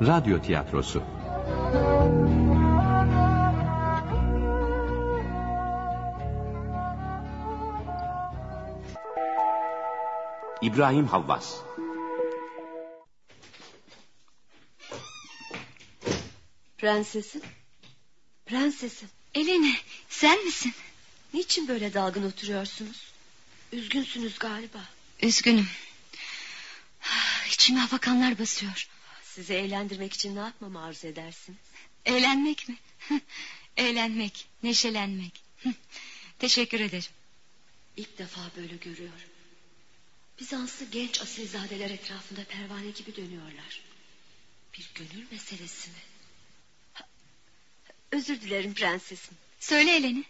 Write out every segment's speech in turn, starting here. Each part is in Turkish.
Radyo tiyatrosu. İbrahim Havvas. Prensesim. Prensesim. Eleni, sen misin? Niçin böyle dalgın oturuyorsunuz? Üzgünsünüz galiba. Üzgünüm. İçime afakanlar basıyor. Sizi eğlendirmek için ne yapmamı arzu edersiniz? Eğlenmek mi? Eğlenmek, neşelenmek. Teşekkür ederim. İlk defa böyle görüyorum. Bizanslı genç asilzadeler etrafında pervane gibi dönüyorlar. Bir gönül meselesi mi? Özür dilerim prensesim. Söyle Eleni.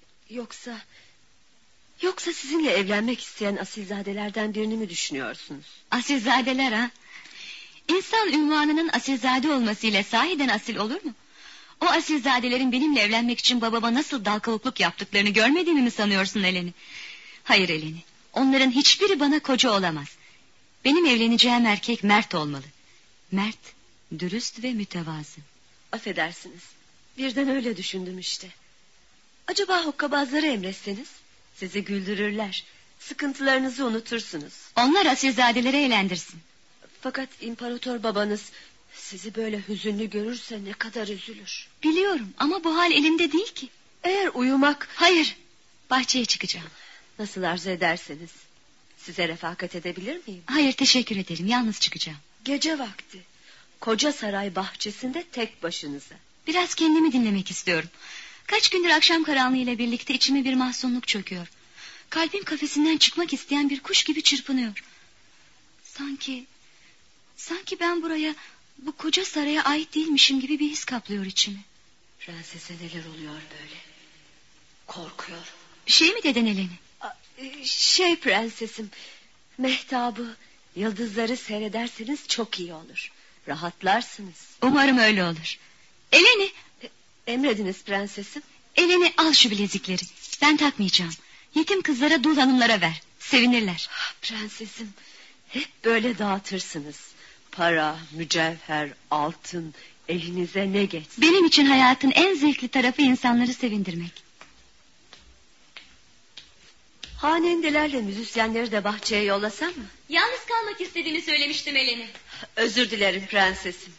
Yoksa sizinle evlenmek isteyen asilzadelerden birini mi düşünüyorsunuz? Asilzadeler ha? İnsan ünvanının asilzade olmasıyla sahiden asil olur mu? O asilzadelerin benimle evlenmek için babama nasıl dal kavukluk yaptıklarını görmediğimi mi sanıyorsun Eleni? Hayır Eleni. Onların hiçbiri bana koca olamaz. Benim evleneceğim erkek mert olmalı. Mert, dürüst ve mütevazı. Affedersiniz. Birden öyle düşündüm işte. Acaba hokkabazları emretseniz? Sizi güldürürler. Sıkıntılarınızı unutursunuz. Onlar asilzadeleri eğlendirsin. Fakat imparator babanız sizi böyle hüzünlü görürse ne kadar üzülür. Biliyorum ama bu hal elimde değil ki. Eğer uyumak... Hayır, bahçeye çıkacağım. Nasıl arzu ederseniz. Size refakat edebilir miyim? Hayır, teşekkür ederim, yalnız çıkacağım. Gece vakti. Koca saray bahçesinde tek başınıza. Biraz kendimi dinlemek istiyorum. Kaç gündür akşam karanlığıyla birlikte içime bir mahzunluk çöküyor. Kalbim kafesinden çıkmak isteyen bir kuş gibi çırpınıyor. Sanki ben buraya, bu koca saraya ait değilmişim gibi bir his kaplıyor içimi. Prensese neler oluyor böyle? Korkuyorum. Bir şey mi dedin Eleni? Prensesim, mehtabı, yıldızları seyrederseniz çok iyi olur. Rahatlarsınız. Umarım öyle olur. Eleni! Emrediniz prensesim. Eleni, al şu bilezikleri. Ben takmayacağım. Yetim kızlara, dul hanımlara ver. Sevinirler. Prensesim, hep böyle dağıtırsınız. Para, mücevher, altın, elinize ne geçsin. Benim için hayatın en zevkli tarafı insanları sevindirmek. Hanendelerle müzisyenleri de bahçeye yollasam mı? Yalnız kalmak istediğimi söylemiştim Eleni. Özür dilerim prensesim.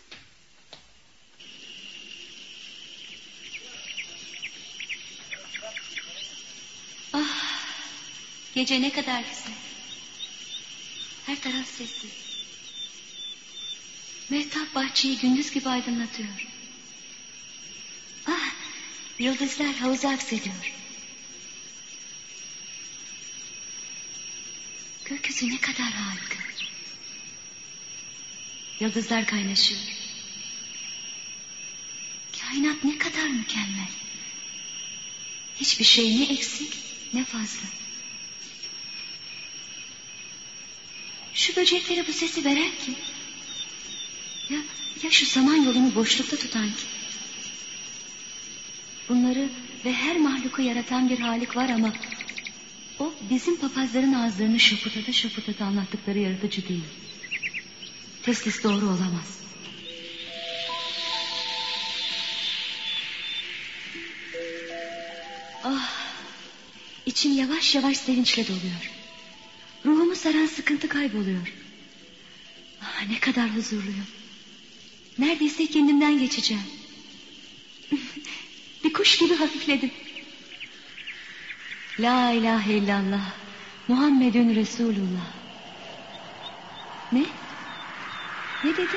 Gece ne kadar güzel. Her taraf sessiz. Mehtap bahçeyi gündüz gibi aydınlatıyor. Yıldızlar havuza aksediyor. Gökyüzü ne kadar harika. Yıldızlar kaynaşıyor. Kainat ne kadar mükemmel. Hiçbir şey ne eksik ne fazla. Şu böceklere bu sesi veren kim? Ya şu samanyolunu boşlukta tutan kim? Bunları ve her mahluku yaratan bir Halik var ama o bizim papazların ağızlarını şapırtada anlattıkları yaratıcı değil. Teslis doğru olamaz. İçim yavaş yavaş sevinçle doluyor. Ruhumu saran sıkıntı kayboluyor. Ne kadar huzurluyum. Neredeyse kendimden geçeceğim. Bir kuş gibi hafifledim. La ilahe illallah Muhammedun Resulullah. Ne? Ne dedim?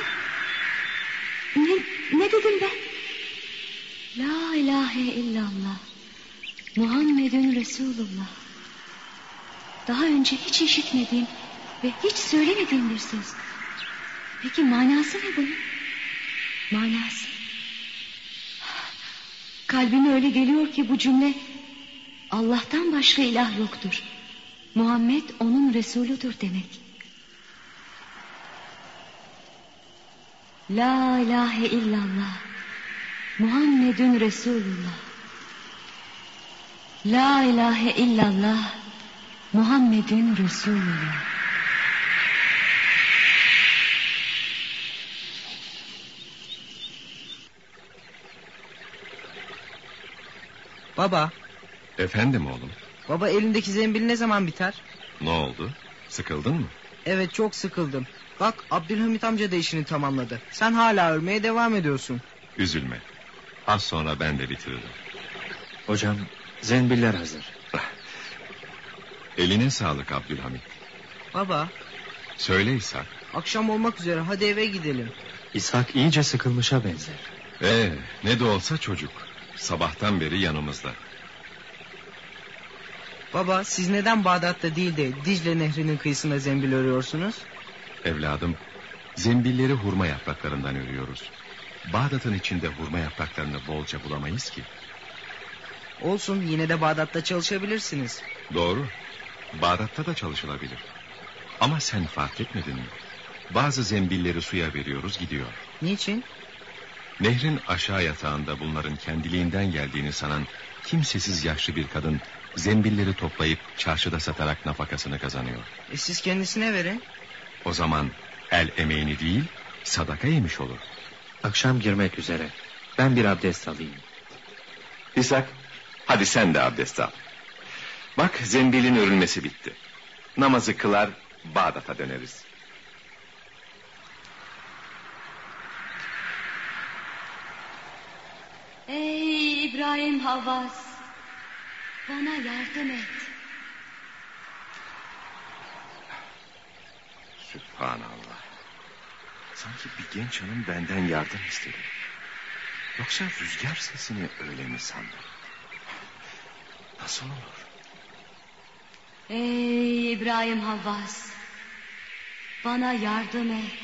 Ne dedim ben? La ilahe illallah Muhammedun Resulullah. Daha önce hiç işitmediğim ve hiç söylemediğim bir söz. Peki manası ne bunun? Manası. Kalbime öyle geliyor ki bu cümle, Allah'tan başka ilah yoktur. Muhammed onun Resuludur demek. La ilahe illallah Muhammedun Resulullah. La ilahe illallah Muhammedun Resulullah. Baba. Efendim oğlum? Baba, elindeki zembil ne zaman biter? Ne oldu? Sıkıldın mı? Evet, çok sıkıldım. Bak, Abdülhamit amca da işini tamamladı. Sen hala örmeye devam ediyorsun. Üzülme. Az sonra ben de bitiririm. Hocam, zembiller hazır. Eline sağlık Abdülhamit. Baba. Söyle İshak. Akşam olmak üzere, hadi eve gidelim. İshak iyice sıkılmışa benzer. Ne de olsa çocuk. Sabahtan beri yanımızda. Baba, siz neden Bağdat'ta değil de Dicle Nehri'nin kıyısında zembil örüyorsunuz? Evladım, zembilleri hurma yapraklarından örüyoruz. Bağdat'ın içinde hurma yapraklarını bolca bulamayız ki. Olsun, yine de Bağdat'ta çalışabilirsiniz. Doğru. Bağdat'ta da çalışılabilir. Ama sen fark etmedin mi? Bazı zembilleri suya veriyoruz, gidiyor. Niçin? Nehrin aşağı yatağında bunların kendiliğinden geldiğini sanan kimsesiz yaşlı bir kadın zembilleri toplayıp çarşıda satarak nafakasını kazanıyor. Siz kendisine verin. O zaman el emeğini değil, sadaka yemiş olur. Akşam girmek üzere. Ben bir abdest alayım. İshak, hadi sen de abdest al. Bak, zembilin örülmesi bitti. Namazı kılar, Bağdat'a döneriz. Ey İbrahim Havvas, bana yardım et. Sübhanallah. Sanki bir genç hanım benden yardım istedi. Yoksa rüzgar sesini öyle mi sandım? Nasıl olur? Ey İbrahim Havvas, bana yardım et.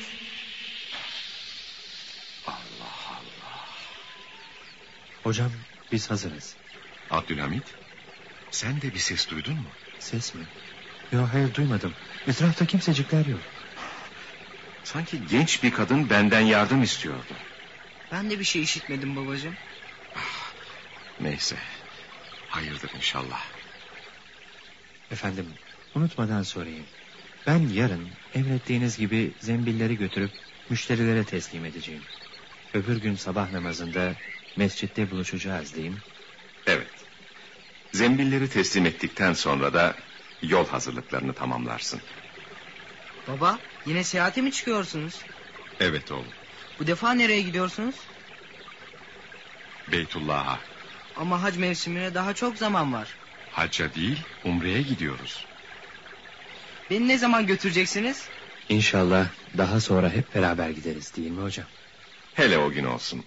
Allah Allah. Hocam, biz hazırız. Abdülhamit, sen de bir ses duydun mu? Ses mi? Yok, hayır, duymadım. Etrafta kimsecikler yok. Sanki genç bir kadın benden yardım istiyordu. Ben de bir şey işitmedim babacığım. Neyse, hayırdır inşallah. Efendim, unutmadan sorayım. Ben yarın emrettiğiniz gibi zembilleri götürüp müşterilere teslim edeceğim. Öbür gün sabah namazında mescitte buluşacağız değil mi? Evet. Zembilleri teslim ettikten sonra da yol hazırlıklarını tamamlarsın. Baba, yine seyahate mi çıkıyorsunuz? Evet oğlum. Bu defa nereye gidiyorsunuz? Beytullah'a. Ama hac mevsimine daha çok zaman var. Hacca değil, umreye gidiyoruz. Beni ne zaman götüreceksiniz? İnşallah daha sonra hep beraber gideriz değil mi hocam? Hele o gün olsun.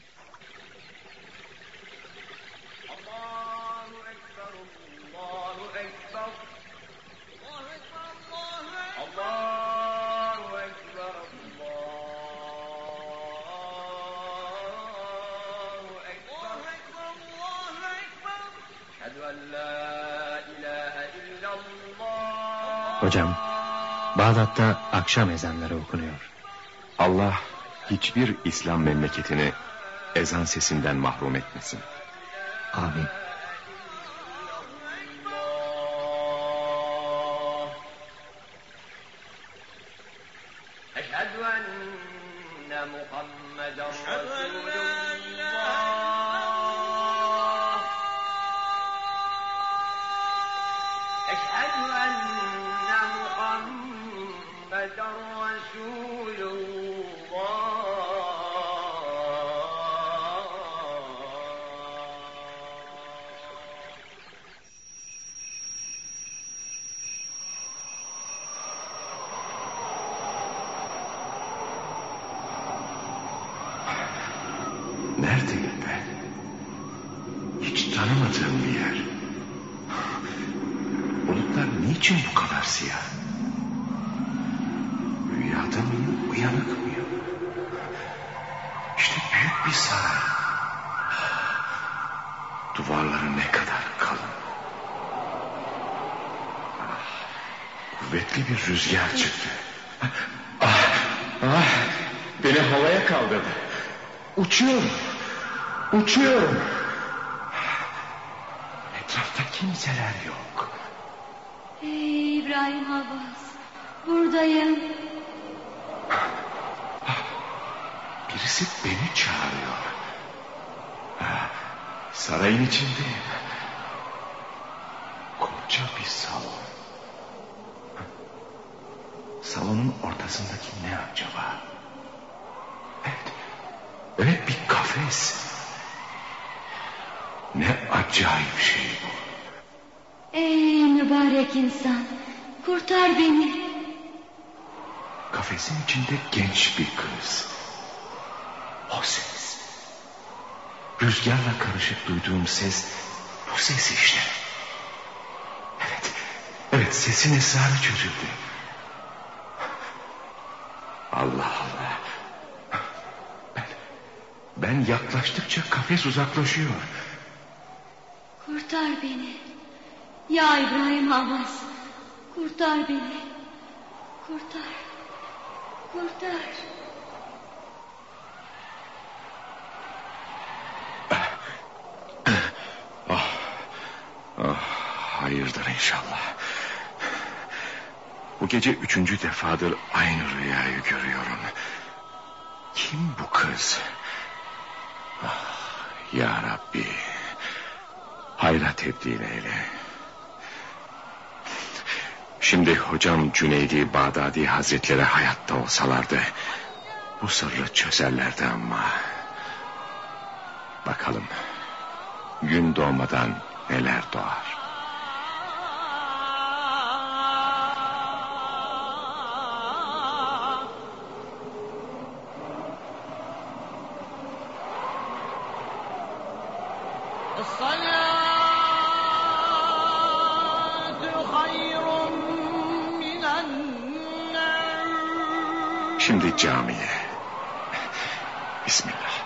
Hocam, Bağdat'ta akşam ezanları okunuyor. Allah hiçbir İslam memleketini ezan sesinden mahrum etmesin. Amin. Eşhedü enne Muhammeden Resulullah. Eşhedü enne Muhammeden Neredeyim ben? Hiç tanımadığım bir yer. Bulutlar niçin bu kadar siyah? Rüyada mıyım, uyanık mıyım? İşte büyük bir saray. Duvarları ne kadar kalın. Kuvvetli bir rüzgar çıktı. Beni havaya kaldırdı. Uçuyorum. Uçuyorum. Etrafta kimseler yok. Ey İbrahim Havvas, buradayım. Birisi beni çağırıyor. Sarayın içindeyim. Koca bir salon. Salonun ortasındaki ne acaba? Evet, bir kafes. Ne acayip şey bu. Ey mübarek insan, kurtar beni. Kafesin içinde genç bir kız. O ses. Rüzgarla karışık duyduğum ses, bu ses işte. Evet, sesin esrarı çözüldü. Allah Allah. Ben yaklaştıkça kafes uzaklaşıyor. Kurtar beni. Ya İbrahim Havas, kurtar beni. Kurtar. Hayırdır inşallah. Bu gece 3. defadır aynı rüyayı görüyorum. Kim bu kız? Ya Rabbi, hayra tebdil eyle. Şimdi hocam Cüneydi Bağdadi Hazretleri hayatta olsalardı bu sırrı çözerlerdi ama. Bakalım gün doğmadan neler doğar. Şimdi camiye. Bismillah.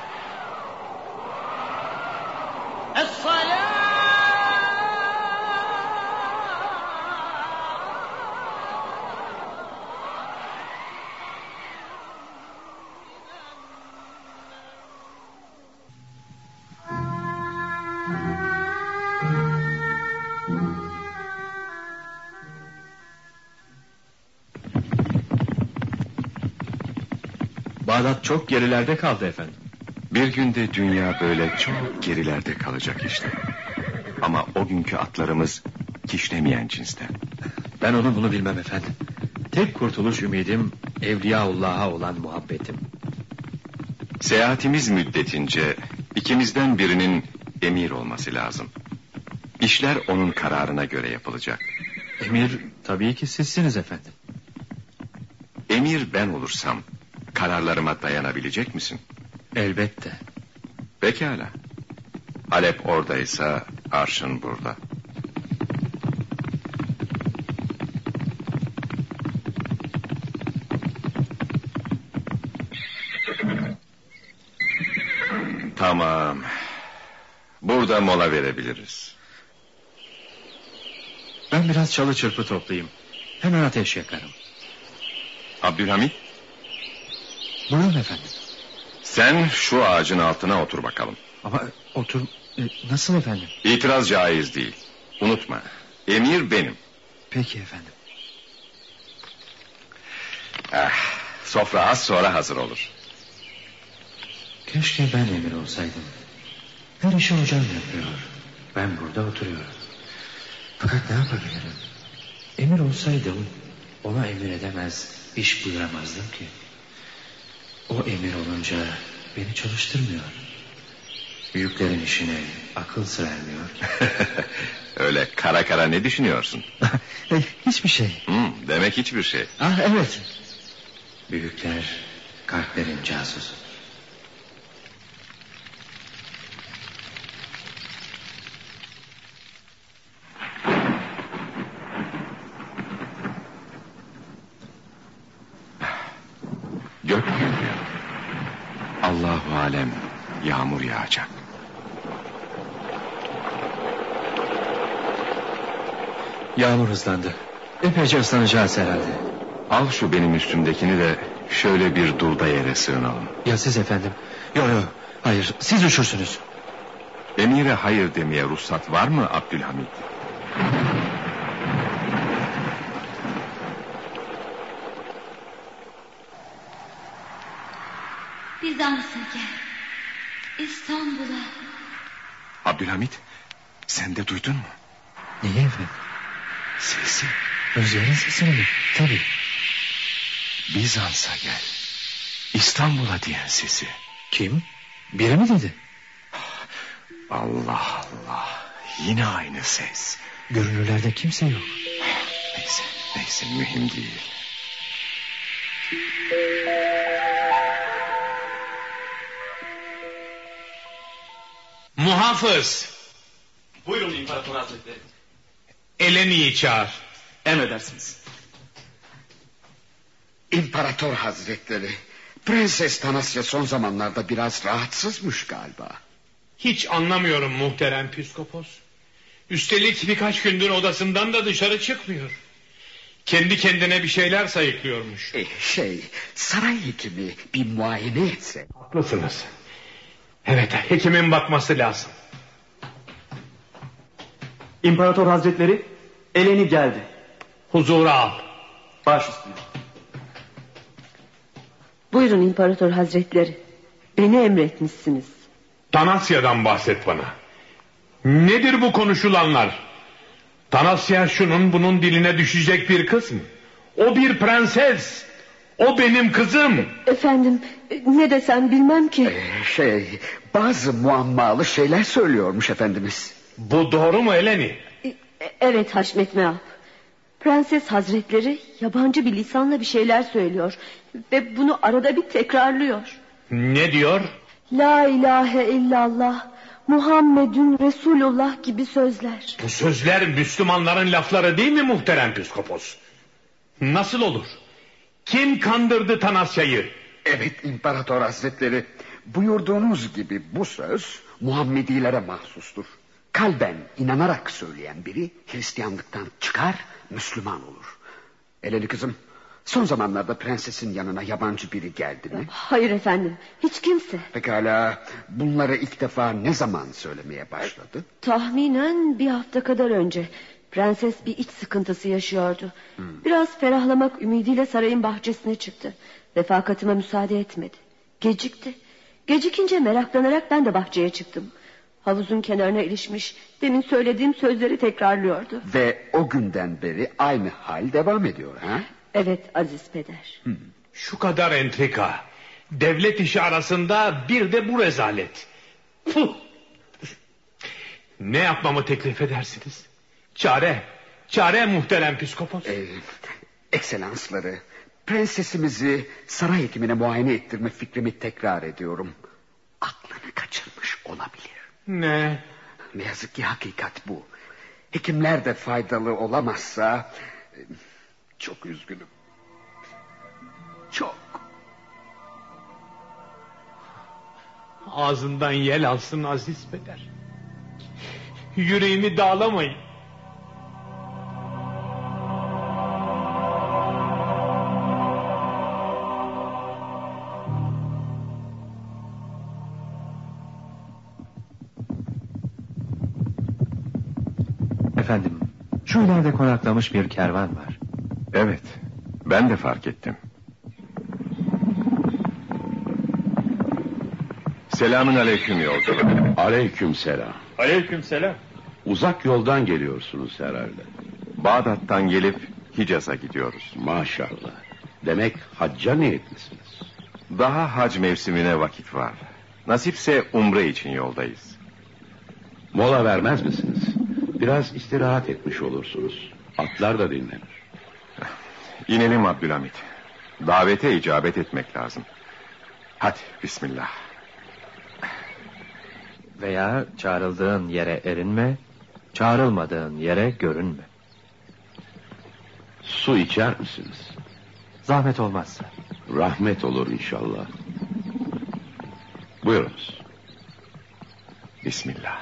Bağdat çok gerilerde kaldı efendim. Bir günde dünya böyle çok gerilerde kalacak işte. Ama o günkü atlarımız kişnemeyen cinsten. Ben onu bunu bilmem efendim. Tek kurtuluş ümidim Evliyaullah'a olan muhabbetim. Seyahatimiz müddetince ikimizden birinin emir olması lazım. İşler onun kararına göre yapılacak. Emir tabii ki sizsiniz efendim. Emir ben olursam kararlarıma dayanabilecek misin? Elbette. Pekala. Halep oradaysa arşın burada. Tamam. Burada mola verebiliriz. Ben biraz çalı çırpı toplayayım. Hemen ateş yakarım. Abdülhamit, Buyurun efendim. sen şu ağacın altına otur bakalım. Ama otur... nasıl efendim? İtiraz caiz değil. Unutma. Emir benim. Peki efendim. Sofra az sonra hazır olur. Keşke ben emir olsaydım. Her işi hocam yapıyor. Ben burada oturuyorum. Fakat ne yapabilirim? Emir olsaydım ona emir edemez, iş buyuramazdım ki. O emir olunca beni çalıştırmıyor. Büyüklerin işine akıl sır ermiyor. Öyle kara kara ne düşünüyorsun? Hiçbir şey. Demek hiçbir şey. Evet. Büyükler kalplerin casusu. Gök gürlüyor. Allahu alem yağmur yağacak. Yağmur hızlandı. Epeyce ıslanacağız herhalde. Al şu benim üstümdekini de şöyle bir dulda yere sığınalım. Ya siz efendim? Yok, hayır, siz üşürsünüz. Emire hayır demeye ruhsat var mı Abdülhamit? Bizans'a gel. İstanbul'a. Abdülhamit, sen de duydun mu? Neyi efendim? Sesi. Özler'in sesini mi? Tabii. Bizans'a gel. İstanbul'a diyen sesi. Kim? Biri mi dedi? Allah Allah. Yine aynı ses. Görünürlerde kimse yok. Neyse mühim değil. Muhafız. Buyurun İmparator Hazretleri. Eleni'yi çağır. Emredersiniz. İmparator Hazretleri, Prenses Tanasya son zamanlarda biraz rahatsızmış galiba. Hiç anlamıyorum muhterem püskopos. Üstelik birkaç gündür odasından da dışarı çıkmıyor. Kendi kendine bir şeyler sayıklıyormuş. Saray hekimi bir muayene etse. Haklısınız. Evet, hekimin bakması lazım. İmparator Hazretleri, Eleni geldi. Huzura al. Baş üstüne. Buyurun İmparator Hazretleri. Beni emretmişsiniz. Tanasya'dan bahset bana. Nedir bu konuşulanlar? Tanasya şunun bunun diline düşecek bir kız mı? O bir prenses. O benim kızım. Efendim, ne desem bilmem ki. Bazı muammalı şeyler söylüyormuş efendimiz. Bu doğru mu Eleni? Evet Haşmet Meğap. Prenses Hazretleri yabancı bir lisanla bir şeyler söylüyor. Ve bunu arada bir tekrarlıyor. Ne diyor? La ilahe illallah, Muhammedun Resulullah gibi sözler. Bu sözler Müslümanların lafları değil mi muhterem püskopos? Nasıl olur? Kim kandırdı Tanasya'yı? Evet İmparator Hazretleri, buyurduğunuz gibi bu söz Muhammedilere mahsustur. Kalben inanarak söyleyen biri Hristiyanlıktan çıkar, Müslüman olur. Eleni kızım, son zamanlarda prensesin yanına yabancı biri geldi mi? Hayır efendim, hiç kimse. Pekala, bunları ilk defa ne zaman söylemeye başladı? Tahminen bir hafta kadar önce. Prenses bir iç sıkıntısı yaşıyordu. Biraz ferahlamak ümidiyle sarayın bahçesine çıktı. Refakatıma müsaade etmedi. Gecikti. Gecikince meraklanarak ben de bahçeye çıktım. Havuzun kenarına ilişmiş, demin söylediğim sözleri tekrarlıyordu. Ve o günden beri aynı hal devam ediyor ha? Evet aziz peder. Şu kadar entrika. Devlet işi arasında bir de bu rezalet. Puh. Ne yapmamı teklif edersiniz? Çare muhterem püskopos. Ekselansları, prensesimizi saray hekimine muayene ettirme fikrimi tekrar ediyorum. Aklını kaçırmış olabilir. Ne? Ne yazık ki hakikat bu. Hekimler de faydalı olamazsa çok üzgünüm. Çok. Ağzından yel alsın aziz peder. Yüreğimi dağlamayın. Efendim, şu ileride konaklamış bir kervan var. Evet, ben de fark ettim. Selamün aleyküm yolcu. Aleykümselam. Aleykümselam. Uzak yoldan geliyorsunuz herhalde. Bağdat'tan gelip Hicaz'a gidiyoruz. Maşallah. Demek hacca niyetlisiniz. Daha hac mevsimine vakit var. Nasipse umre için yoldayız. Mola vermez misiniz? Biraz istirahat etmiş olursunuz. Atlar da dinlenir. İnelim Abdülhamit. Davete icabet etmek lazım. Hadi bismillah. Veya çağrıldığın yere erinme, çağrılmadığın yere görünme. Su içer misiniz? Zahmet olmazsa. Rahmet olur inşallah. Buyurunuz. Bismillah.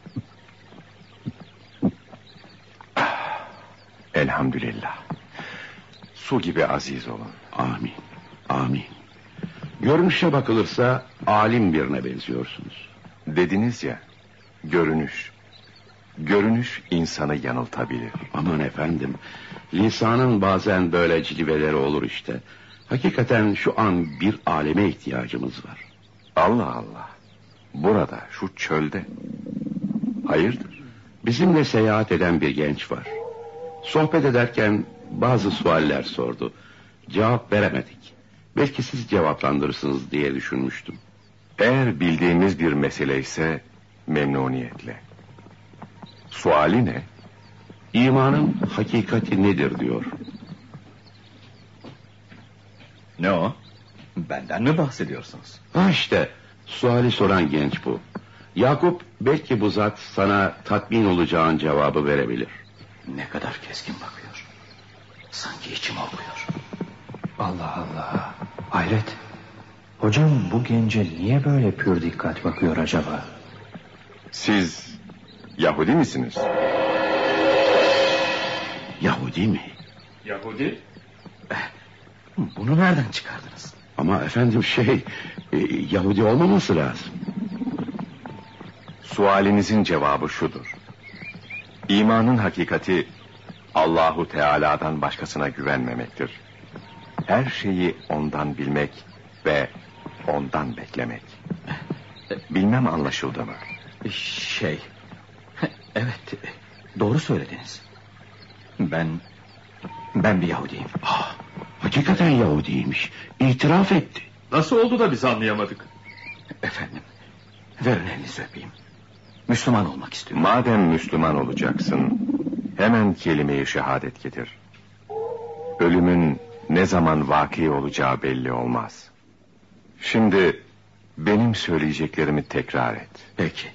Elhamdülillah. Su gibi aziz olun. Amin. Amin. Görünüşe bakılırsa alim birine benziyorsunuz. Dediniz ya, görünüş. Görünüş insanı yanıltabilir. Aman efendim, lisanın bazen böyle cilveleri olur işte. Hakikaten şu an bir aleme ihtiyacımız var. Allah Allah. Burada, şu çölde. Hayırdır? Bizimle seyahat eden bir genç var. Sohbet ederken bazı sualler sordu. Cevap veremedik. Belki siz cevaplandırırsınız diye düşünmüştüm. Eğer bildiğimiz bir mesele ise memnuniyetle. Suali ne? İmanın hakikati nedir diyor. Ne o? Benden mi bahsediyorsunuz? Ha işte, suali soran genç bu. Yakup, belki bu zat sana tatmin olacağın cevabı verebilir. Ne kadar keskin bakıyor. Sanki içim okuyor. Allah Allah. Hayret. Hocam bu gence niye böyle pür dikkat bakıyor acaba? Siz Yahudi misiniz? Yahudi mi? Yahudi? Bunu nereden çıkardınız? Ama efendim Yahudi olmaması lazım. Sualinizin cevabı şudur. İmanın hakikati Allahu Teala'dan başkasına güvenmemektir. Her şeyi ondan bilmek ve ondan beklemek. Bilmem anlaşıldı mı? Evet, doğru söylediniz. Ben bir Yahudiyim. Hakikaten Yahudiymiş. İtiraf etti. Nasıl oldu da biz anlayamadık? Efendim, verin elinizi öpeyim. Müslüman olmak istiyorum. Madem Müslüman olacaksın, hemen kelime-i şehadet getir. Ölümün ne zaman vaki olacağı belli olmaz. Şimdi benim söyleyeceklerimi tekrar et. Peki.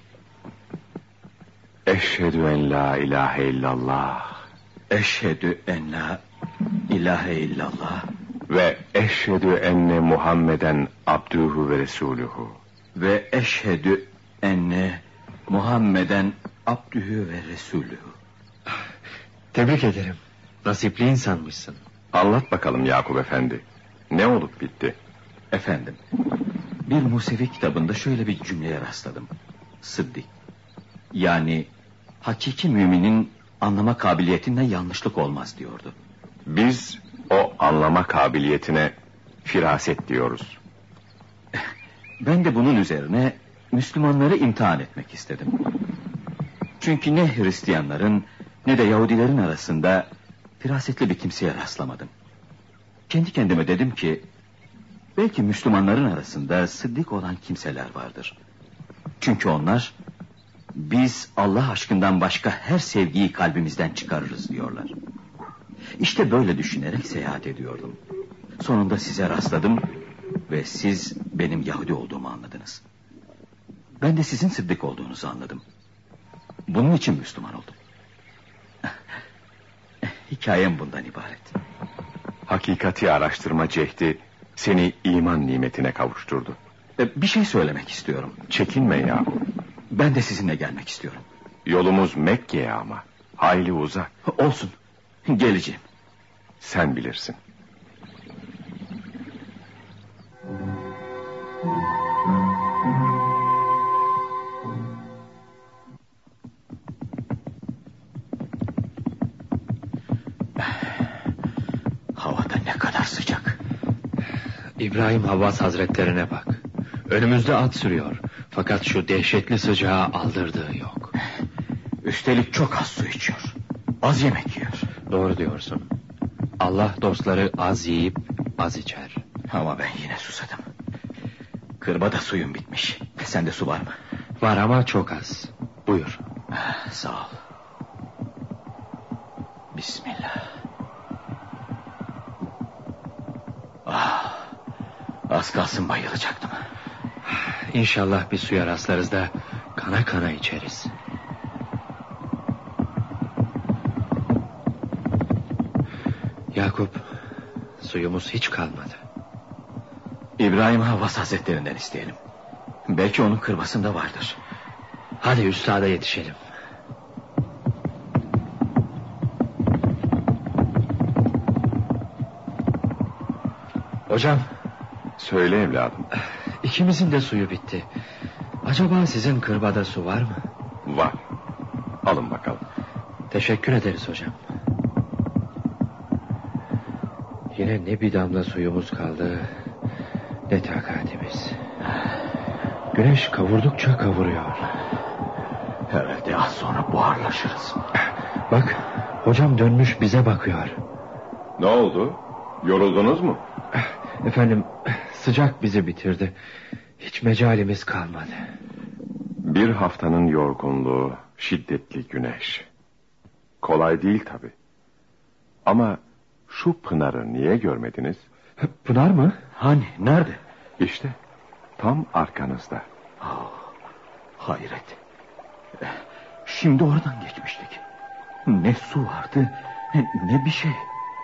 Eşhedü en la ilahe illallah. Eşhedü en la ilahe illallah. Ve eşhedü enne Muhammeden abduhu ve resuluhu. Ve eşhedü enne Muhammeden abdühü ve resulühü. Tebrik ederim. Nasipli insanmışsın. Anlat bakalım Yakup Efendi. Ne olup bitti? Efendim, bir Musevi kitabında şöyle bir cümleye rastladım. Sıddik. Yani hakiki müminin anlama kabiliyetinde yanlışlık olmaz diyordu. Biz o anlama kabiliyetine firaset diyoruz. Ben de bunun üzerine Müslümanları imtihan etmek istedim. Çünkü ne Hristiyanların ne de Yahudilerin arasında firasetli bir kimseye rastlamadım. Kendi kendime dedim ki belki Müslümanların arasında sıddık olan kimseler vardır. Çünkü onlar biz Allah aşkından başka her sevgiyi kalbimizden çıkarırız diyorlar. İşte böyle düşünerek seyahat ediyordum. Sonunda size rastladım ve siz benim Yahudi olduğumu anladınız. Ben de sizin sıddık olduğunuzu anladım. Bunun için Müslüman oldum. Hikayem bundan ibaret. Hakikati araştırma cehdi seni iman nimetine kavuşturdu. Bir şey söylemek istiyorum. Çekinme ya. Ben de sizinle gelmek istiyorum. Yolumuz Mekke'ye ama. Hayli uzak. Olsun. Geleceğim. Sen bilirsin. Havada ne kadar sıcak. İbrahim Havvas Hazretlerine bak. Önümüzde at sürüyor. Fakat şu dehşetli sıcağı aldırdığı yok. Üstelik çok az su içiyor. Az yemek yiyor. Doğru diyorsun. Allah dostları az yiyip az içer. Ama ben yine susadım. Kırbada suyum bitmiş. Sende su var mı? Var ama çok az. Buyur. Sağ ol. Bismillah. Az kalsın bayılacaktım. İnşallah bir suya rastlarız da kana kana içeriz. Yakup, suyumuz hiç kalmadı. İbrahim Havvas Hazretlerinden isteyelim. Belki onun kırbasında vardır. Hadi üstada yetişelim. Hocam. Söyle evladım. İkimizin de suyu bitti. Acaba sizin kırbada su var mı? Var. Alın bakalım. Teşekkür ederiz hocam. Yine ne bir damla suyumuz kaldı, ne takatimiz. Güneş kavurdukça kavuruyor. Herhalde az sonra buharlaşırız. Bak, Hocam dönmüş bize bakıyor. Ne oldu? Yoruldunuz mu? Efendim, sıcak bizi bitirdi. Hiç mecalimiz kalmadı. Bir haftanın yorgunluğu, şiddetli güneş. Kolay değil tabii. Ama şu Pınar'ı niye görmediniz? Pınar mı? Hani, nerede? İşte tam arkanızda. Hayret. Şimdi oradan geçmiştik. Ne su vardı, ne bir şey.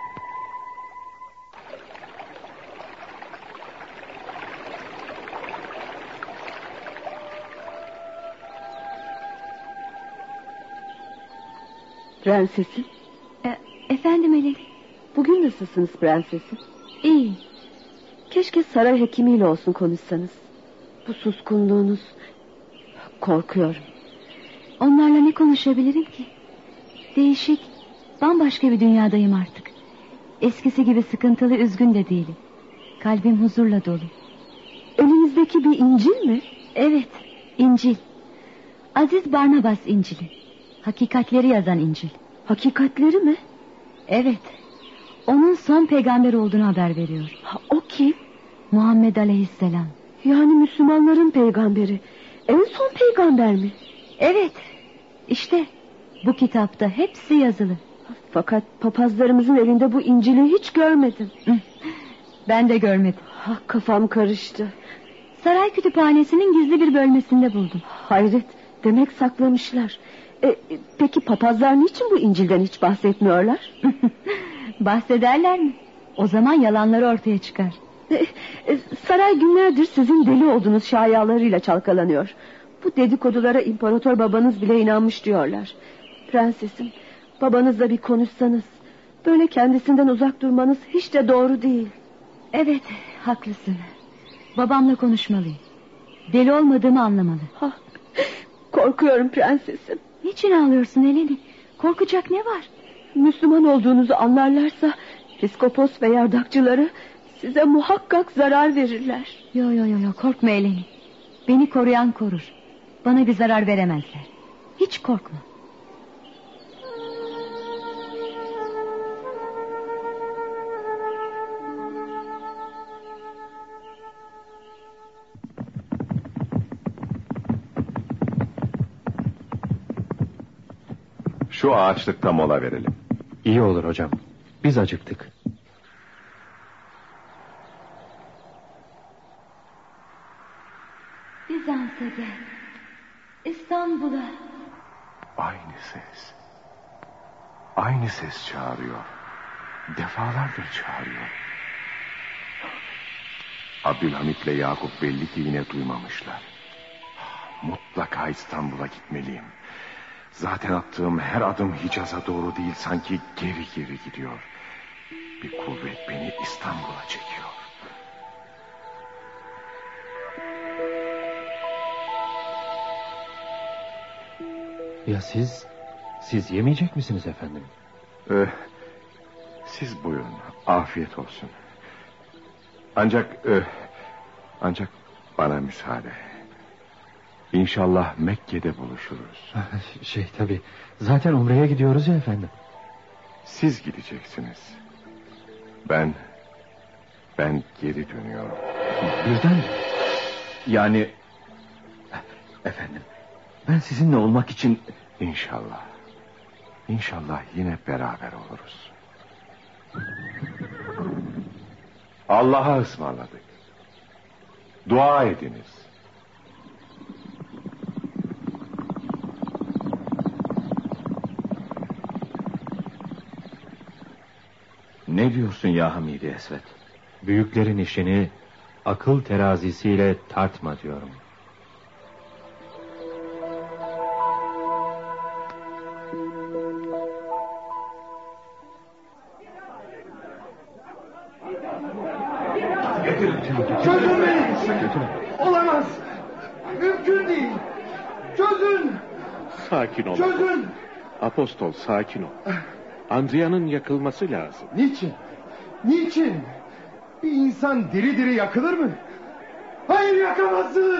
Prensesim. Efendim Eleni. Bugün nasılsınız prensesim? İyi. Keşke saray hekimiyle olsun konuşsanız. Bu suskunluğunuz... Korkuyorum. Onlarla ne konuşabilirim ki? Değişik, bambaşka bir dünyadayım artık. Eskisi gibi sıkıntılı, üzgün de değilim. Kalbim huzurla dolu. Önünüzdeki bir İncil mi? Evet, İncil. Aziz Barnabas İncil'i. Hakikatleri yazan İncil. Hakikatleri mi? Evet. Onun son peygamber olduğunu haber veriyor. O kim? Muhammed Aleyhisselam. Yani Müslümanların peygamberi. En son peygamber mi? Evet. İşte bu kitapta hepsi yazılı. Fakat papazlarımızın elinde bu İncil'i hiç görmedim. Ben de görmedim. Kafam karıştı. Saray kütüphanesinin gizli bir bölmesinde buldum. Hayret, demek saklamışlar. Peki papazlar niçin bu İncil'den hiç bahsetmiyorlar? Bahsederler mi? O zaman yalanları ortaya çıkar. Saray günlerdir sizin deli olduğunuz şayalarıyla çalkalanıyor. Bu dedikodulara imparator babanız bile inanmış diyorlar. Prensesim, babanızla bir konuşsanız. Böyle kendisinden uzak durmanız hiç de doğru değil. Evet, haklısın. Babamla konuşmalıyım. Deli olmadığımı anlamalı. Korkuyorum prensesim. Niçin ağlıyorsun Eleni? Korkacak ne var? Müslüman olduğunuzu anlarlarsa piskopos ve yardakçıları size muhakkak zarar verirler. Yo, korkma Eleni. Beni koruyan korur. Bana bir zarar veremezler. Hiç korkma. Şu ağaçlıkta mola verelim. İyi olur hocam. Biz acıktık. Bizans'a gel. İstanbul'a. Aynı ses. Aynı ses çağırıyor. Defalardır çağırıyor. Abdülhamit'le Yakup belli ki yine duymamışlar. Mutlaka İstanbul'a gitmeliyim. Zaten attığım her adım Hicaz'a doğru değil, sanki geri geri gidiyor. Bir kuvvet beni İstanbul'a çekiyor. Ya siz yemeyecek misiniz efendim? Siz buyurun, afiyet olsun. Ancak bana müsaade. İnşallah Mekke'de buluşuruz. Tabii. Zaten Umre'ye gidiyoruz ya efendim. Siz gideceksiniz. Ben geri dönüyorum. Birden mi? Yani... Efendim, ben sizinle olmak için... İnşallah yine beraber oluruz. Allah'a ısmarladık. Dua ediniz. Ne diyorsun ya Hamidi Esvet? Büyüklerin işini akıl terazisiyle tartma diyorum. Çözün beni! Olamaz! Mümkün değil! Çözün! Sakin ol. Çözün! Apostol, sakin ol. Andria'nın yakılması lazım. Niçin? Niçin? Bir insan diri diri yakılır mı? Hayır, yakamazsınız!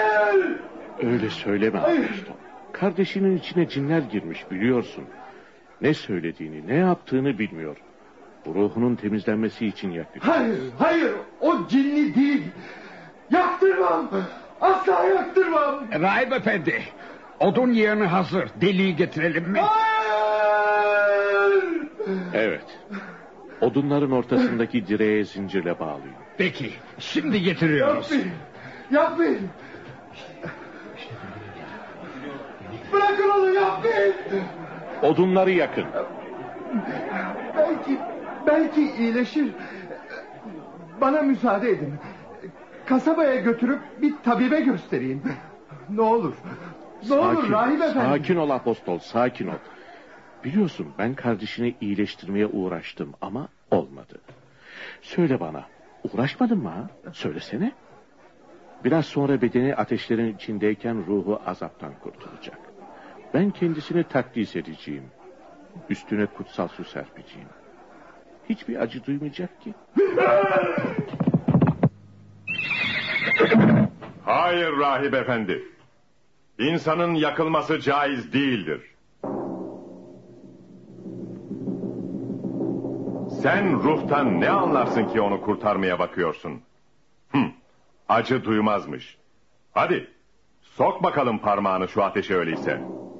Öyle söyleme Apostol. Kardeşinin içine cinler girmiş, biliyorsun. Ne söylediğini, ne yaptığını bilmiyor. Ruhunun temizlenmesi için yakıyor. Hayır, o cinli değil. Yaktırmam, asla yaktırmam. Rahip efendi, odun yığını hazır. Deliği getirelim mi? Hayır! Evet. Odunların ortasındaki direğe zincirle bağlıyor. Peki, şimdi getiriyoruz. Yapmayın. Bırakın onu, yapmayın. Odunları yakın. Belki iyileşir. Bana müsaade edin. Kasabaya götürüp bir tabibe göstereyim. Ne olur. Ne olur rahip efendi. Sakin ol apostol, sakin ol. Biliyorsun ben kardeşini iyileştirmeye uğraştım ama olmadı. Söyle bana, uğraşmadın mı ha? Söylesene. Biraz sonra bedeni ateşlerin içindeyken ruhu azaptan kurtulacak. Ben kendisini takdis edeceğim. Üstüne kutsal su serpeceğim. Hiçbir acı duymayacak ki. Hayır rahip efendi. İnsanın yakılması caiz değildir. Sen ruhtan ne anlarsın ki onu kurtarmaya bakıyorsun? Acı duymazmış. Hadi sok bakalım parmağını şu ateşe öyleyse.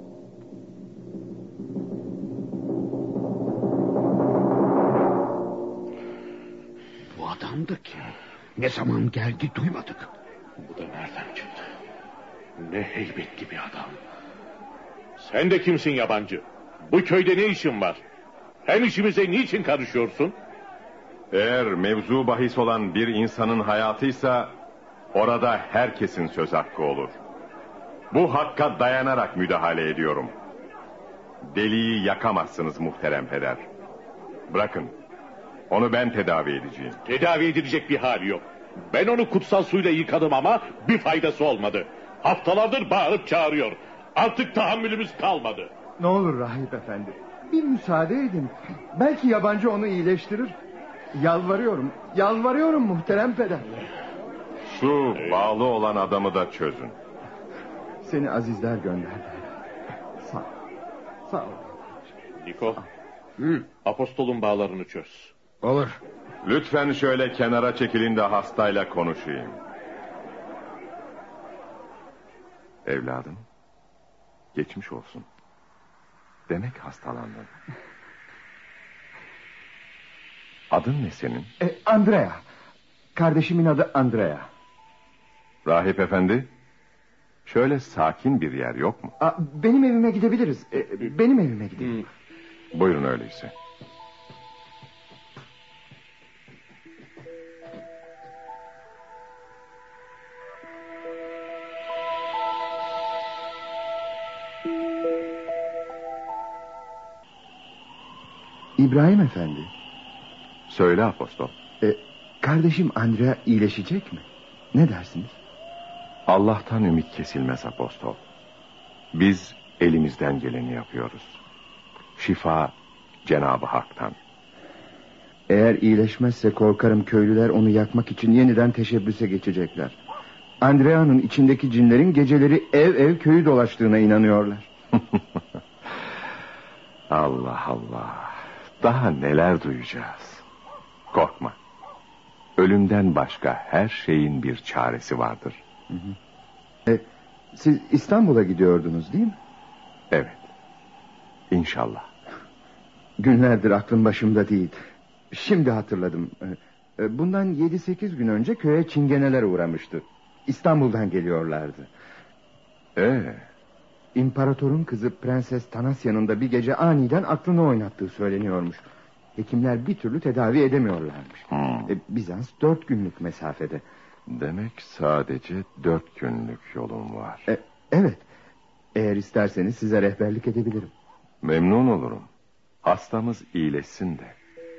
Bu adamdı ki. Ne zaman geldi duymadık. Bu da nereden çıktı? Ne heybetli bir adam. Sen de kimsin yabancı? Bu köyde ne işin var? Hem işimize niçin karışıyorsun? Eğer mevzu bahis olan bir insanın hayatıysa orada herkesin söz hakkı olur. Bu hakka dayanarak müdahale ediyorum. Deliği yakamazsınız muhterem peder. Bırakın. Onu ben tedavi edeceğim. Tedavi edilecek bir hali yok. Ben onu kutsal suyla yıkadım ama bir faydası olmadı. Haftalardır bağırıp çağırıyor. Artık tahammülümüz kalmadı. Ne olur rahip efendi. Bir müsaade edin. Belki yabancı onu iyileştirir. Yalvarıyorum muhterem peder. Şu bağlı olan adamı da çözün. Seni azizler gönderdi. Sağ ol. Niko, apostolun bağlarını çöz. Olur. Lütfen şöyle kenara çekilin de hastayla konuşayım. Evladım, geçmiş olsun. Demek hastalandın. Adın ne senin? Andrea. Kardeşimin adı Andrea. Rahip efendi, şöyle sakin bir yer yok mu? Benim evime gidebiliriz. Benim evime gidelim. Buyurun öyleyse. İbrahim efendi. Söyle apostol. Kardeşim Andrea iyileşecek mi? Ne dersiniz? Allah'tan ümit kesilmez apostol. Biz elimizden geleni yapıyoruz. Şifa Cenab-ı Hak'tan. Eğer iyileşmezse korkarım köylüler onu yakmak için yeniden teşebbüse geçecekler. Andrea'nın içindeki cinlerin geceleri ev köyü dolaştığına inanıyorlar. Allah Allah. Daha neler duyacağız. Korkma. Ölümden başka her şeyin bir çaresi vardır. Siz İstanbul'a gidiyordunuz değil mi? Evet. İnşallah. Günlerdir aklım başımda değil. Şimdi hatırladım. Bundan 7-8 gün önce köye çingeneler uğramıştı. İstanbul'dan geliyorlardı. İmparatorun kızı Prenses Tanasya'nın da bir gece aniden aklını oynattığı söyleniyormuş. Hekimler bir türlü tedavi edemiyorlarmış. Bizans 4 günlük mesafede. Demek sadece 4 günlük yolum var. Evet. Eğer isterseniz size rehberlik edebilirim. Memnun olurum. Hastamız iyileşsin de.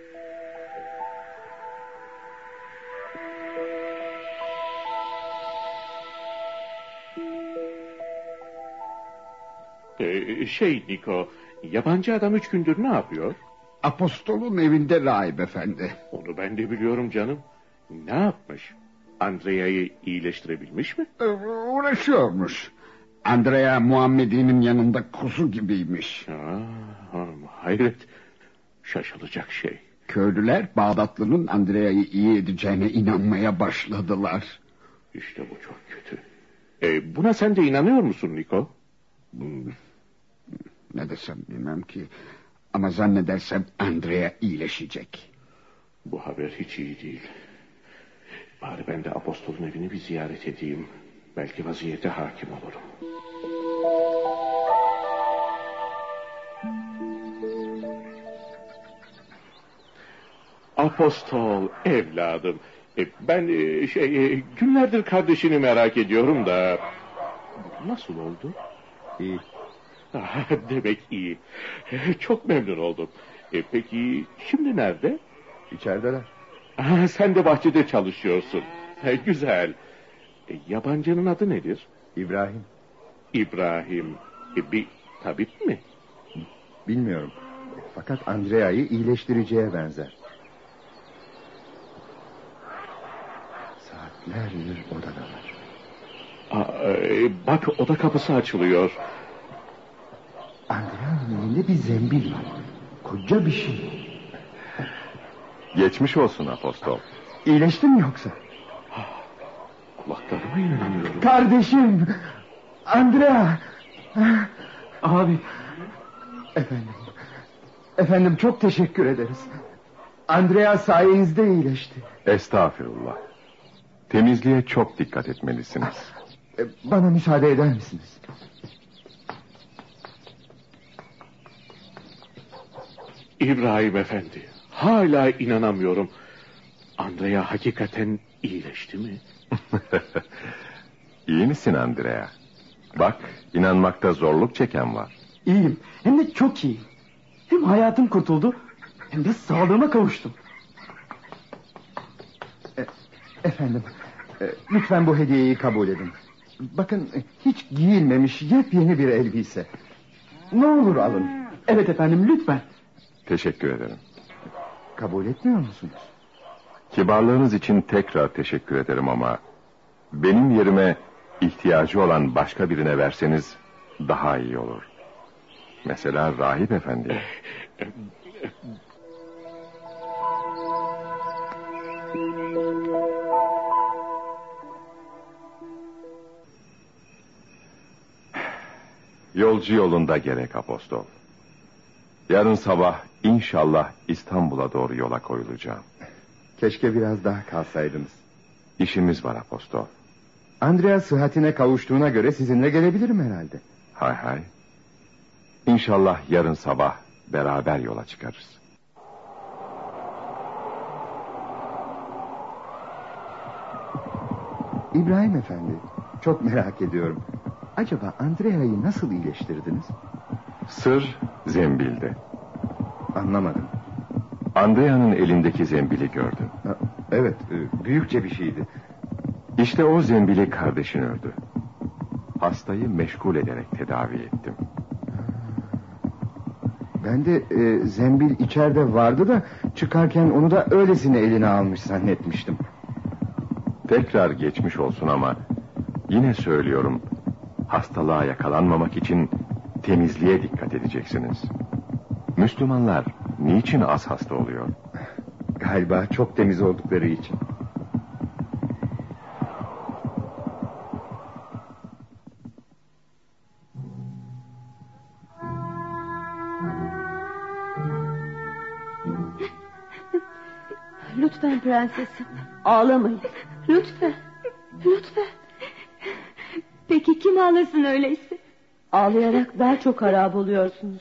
Niko, yabancı adam 3 gündür ne yapıyor? Apostolun evinde rahip efendi. Onu ben de biliyorum canım. Ne yapmış? Andrea'yı iyileştirebilmiş mi? Uğraşıyormuş. Andrea Muhammedi'nin yanında kuzu gibiymiş. Hayret, şaşılacak şey. Köylüler Bağdatlı'nın Andrea'yı iyi edeceğine inanmaya başladılar. İşte bu çok kötü. Buna sen de inanıyor musun Niko? Ne desem bilmem ki. Ama zannedersem Andrea iyileşecek. Bu haber hiç iyi değil. Bari ben de apostolun evini bir ziyaret edeyim. Belki vaziyete hakim olurum. Apostol evladım. Ben günlerdir kardeşini merak ediyorum da. Nasıl oldu? İyi. Demek iyi. Çok memnun oldum. Peki şimdi nerede? İçerideler. Sen de bahçede çalışıyorsun. Güzel. Yabancının adı nedir? İbrahim. İbrahim. Bir tabip mi? Bilmiyorum. Fakat Andrea'yı iyileştireceğe benzer. Saatlerdir odadalar. Bak oda kapısı açılıyor. Andrea'nın elinde bir zembil var. Koca bir şey. Geçmiş olsun apostol. İyileştin mi yoksa? Kulaklarıma inanamıyorum. Kardeşim! Andrea! Abi. Efendim çok teşekkür ederiz. Andrea sayenizde iyileşti. Estağfurullah. Temizliğe çok dikkat etmelisiniz. Bana müsaade eder misiniz? İbrahim Efendi, hala inanamıyorum. Andrea hakikaten iyileşti mi? İyi misin Andrea? Bak, inanmakta zorluk çeken var. İyiyim, hem de çok iyiyim. Hem hayatım kurtuldu, hem de sağlığıma kavuştum. Efendim, lütfen bu hediyeyi kabul edin. Bakın, hiç giyilmemiş yepyeni bir elbise. Ne olur alın. Evet efendim, lütfen. Teşekkür ederim. Kabul etmiyor musunuz? Kibarlığınız için tekrar teşekkür ederim ama benim yerime ihtiyacı olan başka birine verseniz daha iyi olur. Mesela rahip efendi. Yolcu yolunda gerek apostol. Yarın sabah inşallah İstanbul'a doğru yola koyulacağım. Keşke biraz daha kalsaydınız. İşimiz var apostol. Andrea sıhhatine kavuştuğuna göre sizinle gelebilirim herhalde. Hay hay. İnşallah yarın sabah beraber yola çıkarız. İbrahim Efendi, çok merak ediyorum. Acaba Andrea'yı nasıl iyileştirdiniz? Sır zembilde. Anlamadım. Andrea'nın elindeki zembili gördüm. Evet, büyükçe bir şeydi. İşte o zembili kardeşin ördü. Hastayı meşgul ederek tedavi ettim. Ben de zembil içeride vardı da çıkarken onu da öylesine eline almış zannetmiştim. Tekrar geçmiş olsun ama yine söylüyorum, hastalığa yakalanmamak için temizliğe dikkat edeceksiniz. Müslümanlar niçin az hasta oluyor? Galiba çok temiz oldukları için. Lütfen prensesim, ağlamayın. Lütfen, lütfen. Peki kim ağlasın öyleyse? Ağlayarak daha çok harap oluyorsunuz.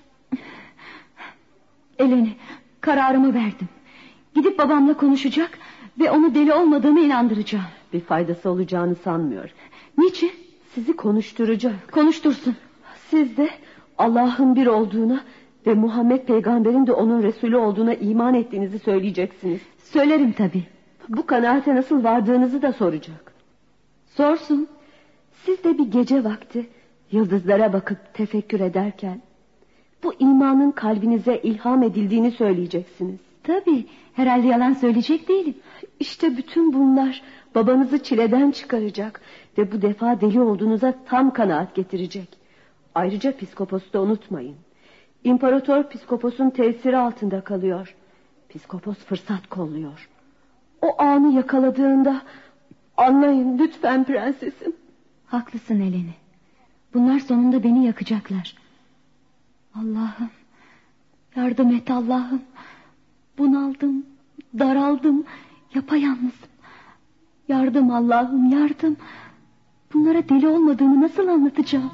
Eleni, kararımı verdim. Gidip babamla konuşacak ve onu deli olmadığımı inandıracağım. Bir faydası olacağını sanmıyorum. Niçin? Sizi konuşturacak. Konuştursun. Siz de Allah'ın bir olduğuna ve Muhammed peygamberin de onun Resulü olduğuna iman ettiğinizi söyleyeceksiniz. Söylerim tabii. Bu kanaate nasıl vardığınızı da soracak. Sorsun. Siz de bir gece vakti yıldızlara bakıp tefekkür ederken bu imanın kalbinize ilham edildiğini söyleyeceksiniz. Tabii, herhalde yalan söyleyecek değilim. İşte bütün bunlar babanızı çileden çıkaracak Ve bu defa deli olduğunuza tam kanaat getirecek. Ayrıca psikoposu da unutmayın. İmparator psikoposun tesiri altında kalıyor. Psikopos fırsat kolluyor. O anı yakaladığında anlayın lütfen prensesim. Haklısın Eleni. Bunlar sonunda beni yakacaklar. Allah'ım, yardım et Allah'ım. Bunaldım, daraldım, yapayalnızım. Yardım Allah'ım, yardım. Bunlara deli olmadığımı nasıl anlatacağım?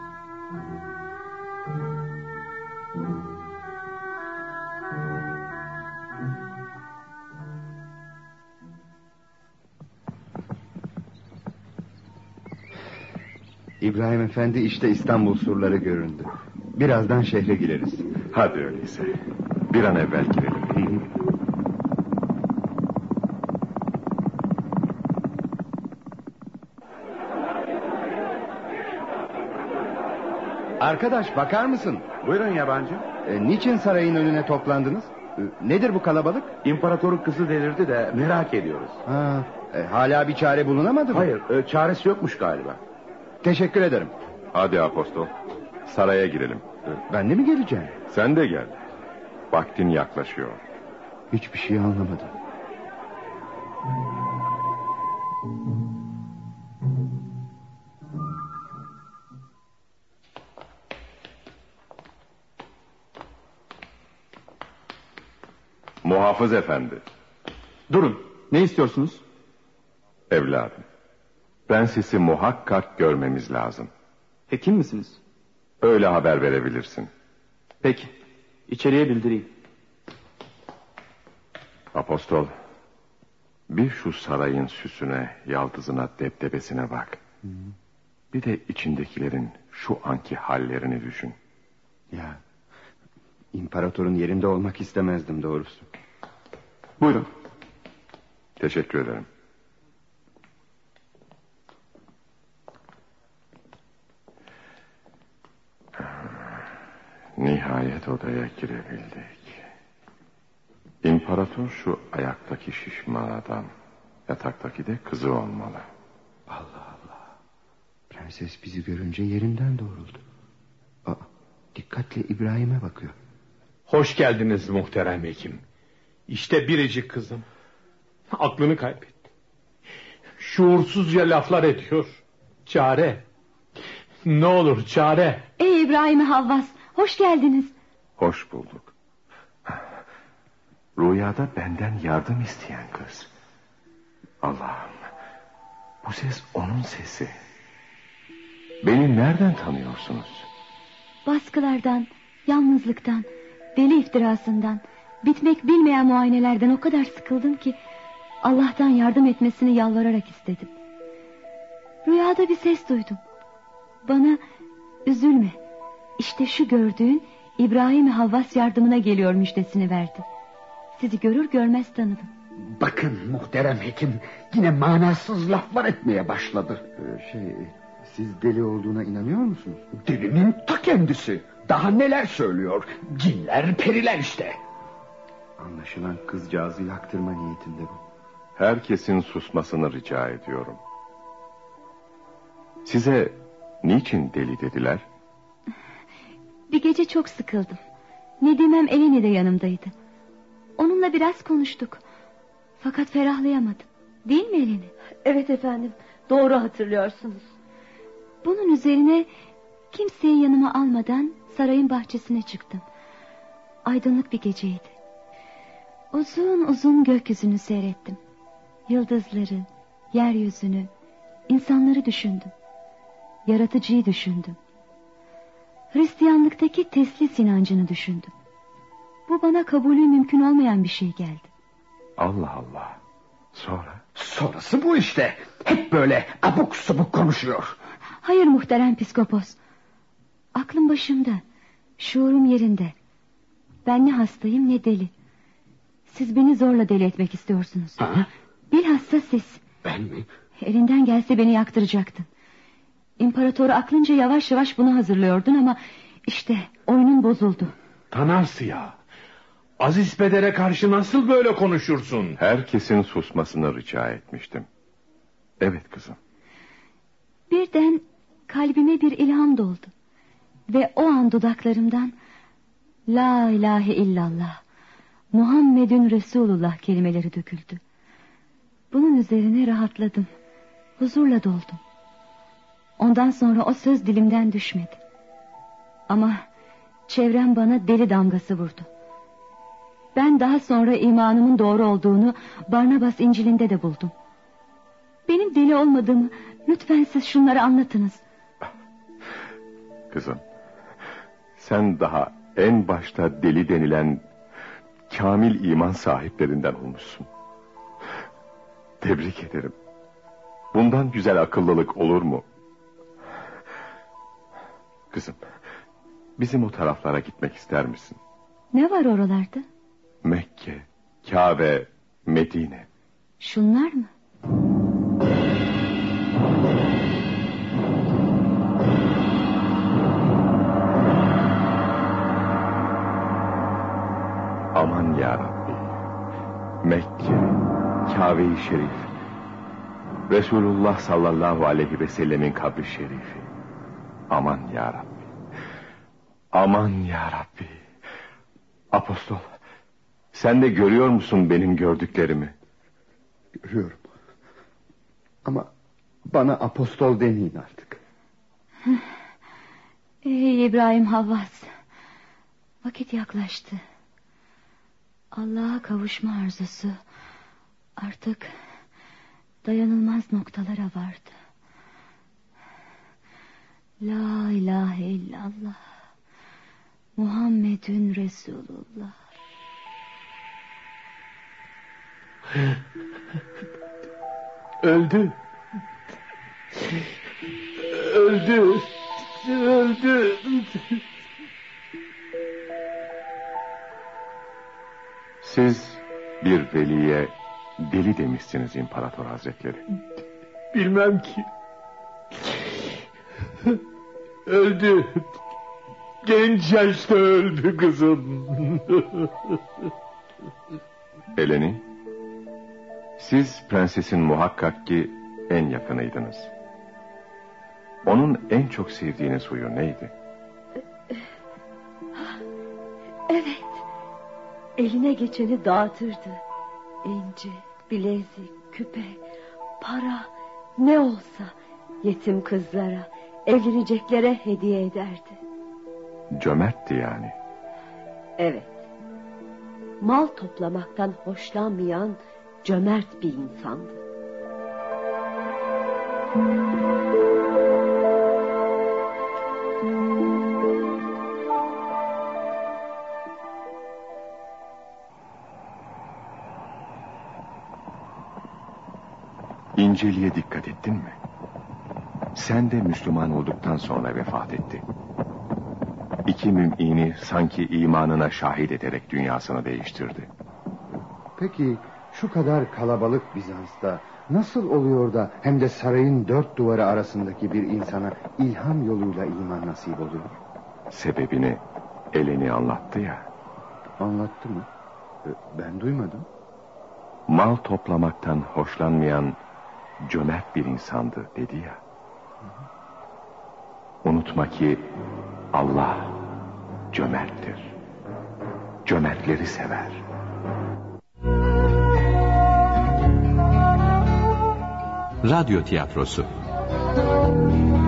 İbrahim Efendi, işte İstanbul surları göründü. Birazdan şehre gireriz. Hadi öyleyse. Bir an evvel girelim. Arkadaş, bakar mısın? Buyurun yabancı. Niçin sarayın önüne toplandınız? Nedir bu kalabalık? İmparatorun kızı delirdi de merak ediyoruz. Hala bir çare bulunamadı mı? Hayır, çaresi yokmuş galiba. Teşekkür ederim. Hadi apostol, saraya girelim. Ben de mi geleceğim? Sen de gel. Vaktin yaklaşıyor. Hiçbir şey anlamadım. Muhafız efendi. Durun, ne istiyorsunuz? Evladım, prensesi muhakkak görmemiz lazım. Hekim misiniz? Öyle haber verebilirsin. Peki, içeriye bildireyim. Apostol, bir şu sarayın süsüne, yaldızına, debdebesine bak. Bir de içindekilerin şu anki hallerini düşün. Ya, imparatorun yerinde olmak istemezdim doğrusu. Buyurun. Teşekkür ederim. Nihayet odaya girebildik. İmparator şu ayaktaki şişman adam. Yataktaki de kızı olmalı. Allah Allah. Prenses bizi görünce yerinden doğruldu. Dikkatle İbrahim'e bakıyor. Hoş geldiniz muhterem hekim. İşte biricik kızım. Aklını kaybetti. Şuursuzca laflar ediyor. Çare. Ne olur çare. Ey İbrahim Havvas, hoş geldiniz. Hoş bulduk. Rüyada benden yardım isteyen kız. Allah'ım, bu ses onun sesi. Beni nereden tanıyorsunuz? Baskılardan, yalnızlıktan, deli iftirasından, bitmek bilmeyen muayenelerden o kadar sıkıldım ki Allah'tan yardım etmesini yalvararak istedim. Rüyada bir ses duydum. Bana üzülme, işte şu gördüğün İbrahim Havvas yardımına geliyor müjdesini verdi. Sizi görür görmez tanıdım. Bakın muhterem hekim, yine manasız laflar etmeye başladı. Siz deli olduğuna inanıyor musunuz? Delinin ta kendisi. Daha neler söylüyor. Cinler, periler işte. Anlaşılan kızcağızı yaktırma niyetinde bu. Herkesin susmasını rica ediyorum. Size niçin deli dediler? Bir gece çok sıkıldım. Nedimem Eleni de yanımdaydı. Onunla biraz konuştuk. Fakat ferahlayamadım. Değil mi Eleni? Evet efendim, doğru hatırlıyorsunuz. Bunun üzerine kimseyi yanıma almadan sarayın bahçesine çıktım. Aydınlık bir geceydi. Uzun uzun gökyüzünü seyrettim. Yıldızları, yeryüzünü, insanları düşündüm. Yaratıcıyı düşündüm. Hristiyanlıktaki teslis inancını düşündüm. Bu bana kabulü mümkün olmayan bir şey geldi. Allah Allah. Sonra? Sonrası bu işte. Hep böyle abuk subuk konuşuyor. Hayır muhterem psikopos. Aklım başımda. Şuurum yerinde. Ben ne hastayım ne deli. Siz beni zorla deli etmek istiyorsunuz. Ha? Bilhassa siz. Ben mi? Elinden gelse beni yaktıracaktın. İmparatoru aklınca yavaş yavaş bunu hazırlıyordun ama işte oyunun bozuldu. Tanasya, Aziz Peder'e karşı nasıl böyle konuşursun? Herkesin susmasını rica etmiştim. Evet kızım. Birden kalbime bir ilham doldu. Ve o an dudaklarımdan La ilahe illallah, Muhammedun Resulullah kelimeleri döküldü. Bunun üzerine rahatladım. Huzurla doldum. Ondan sonra o söz dilimden düşmedi. Ama çevrem bana deli damgası vurdu. Ben daha sonra imanımın doğru olduğunu Barnabas İncil'inde de buldum. Benim deli olmadığımı lütfen siz şunları anlatınız. Kızım, sen daha en başta deli denilen kamil iman sahiplerinden olmuşsun. Tebrik ederim. Bundan güzel akıllılık olur mu? Kızım, bizim o taraflara gitmek ister misin? Ne var oralarda? Mekke, Kabe, Medine. Şunlar mı? Aman ya Rabbi. Mekke, Kabe-i Şerif, Resulullah sallallahu aleyhi ve sellemin kabri şerifi. Aman ya Rabbi. Aman ya Rabbi. Apostol, sen de görüyor musun benim gördüklerimi? Görüyorum. Ama bana apostol demeyin artık. Ey İbrahim Havvas, vakit yaklaştı. Allah'a kavuşma arzusu artık dayanılmaz noktalara vardı. La ilahe illallah, Muhammedun Resulullah. Öldü. Öldü. Öldü. Siz bir veliye deli demişsiniz İmparator Hazretleri. Bilmem ki. Öldü. Genç yaşta öldü kızım. Eleni, siz prensesin muhakkak ki en yakınıydınız. Onun en çok sevdiğiniz huyu neydi? Evet. Eline geçeni dağıtırdı. İnci, bilezik, küpe, para, ne olsa yetim kızlara, evleneceklere hediye ederdi. Cömertti yani. Evet. Mal toplamaktan hoşlanmayan cömert bir insandı. İnceli'ye dikkat ettin mi? Sen de Müslüman olduktan sonra vefat etti. İki mümini sanki imanına şahit ederek dünyasını değiştirdi. Peki şu kadar kalabalık Bizans'ta nasıl oluyor da hem de sarayın dört duvarı arasındaki bir insana ilham yoluyla iman nasip oluyor? Sebebini Eleni anlattı ya. Anlattı mı? Ben duymadım. Mal toplamaktan hoşlanmayan cömert bir insandı dedi ya. Unutma ki Allah cömerttir. Cömertleri sever. Radyo tiyatrosu.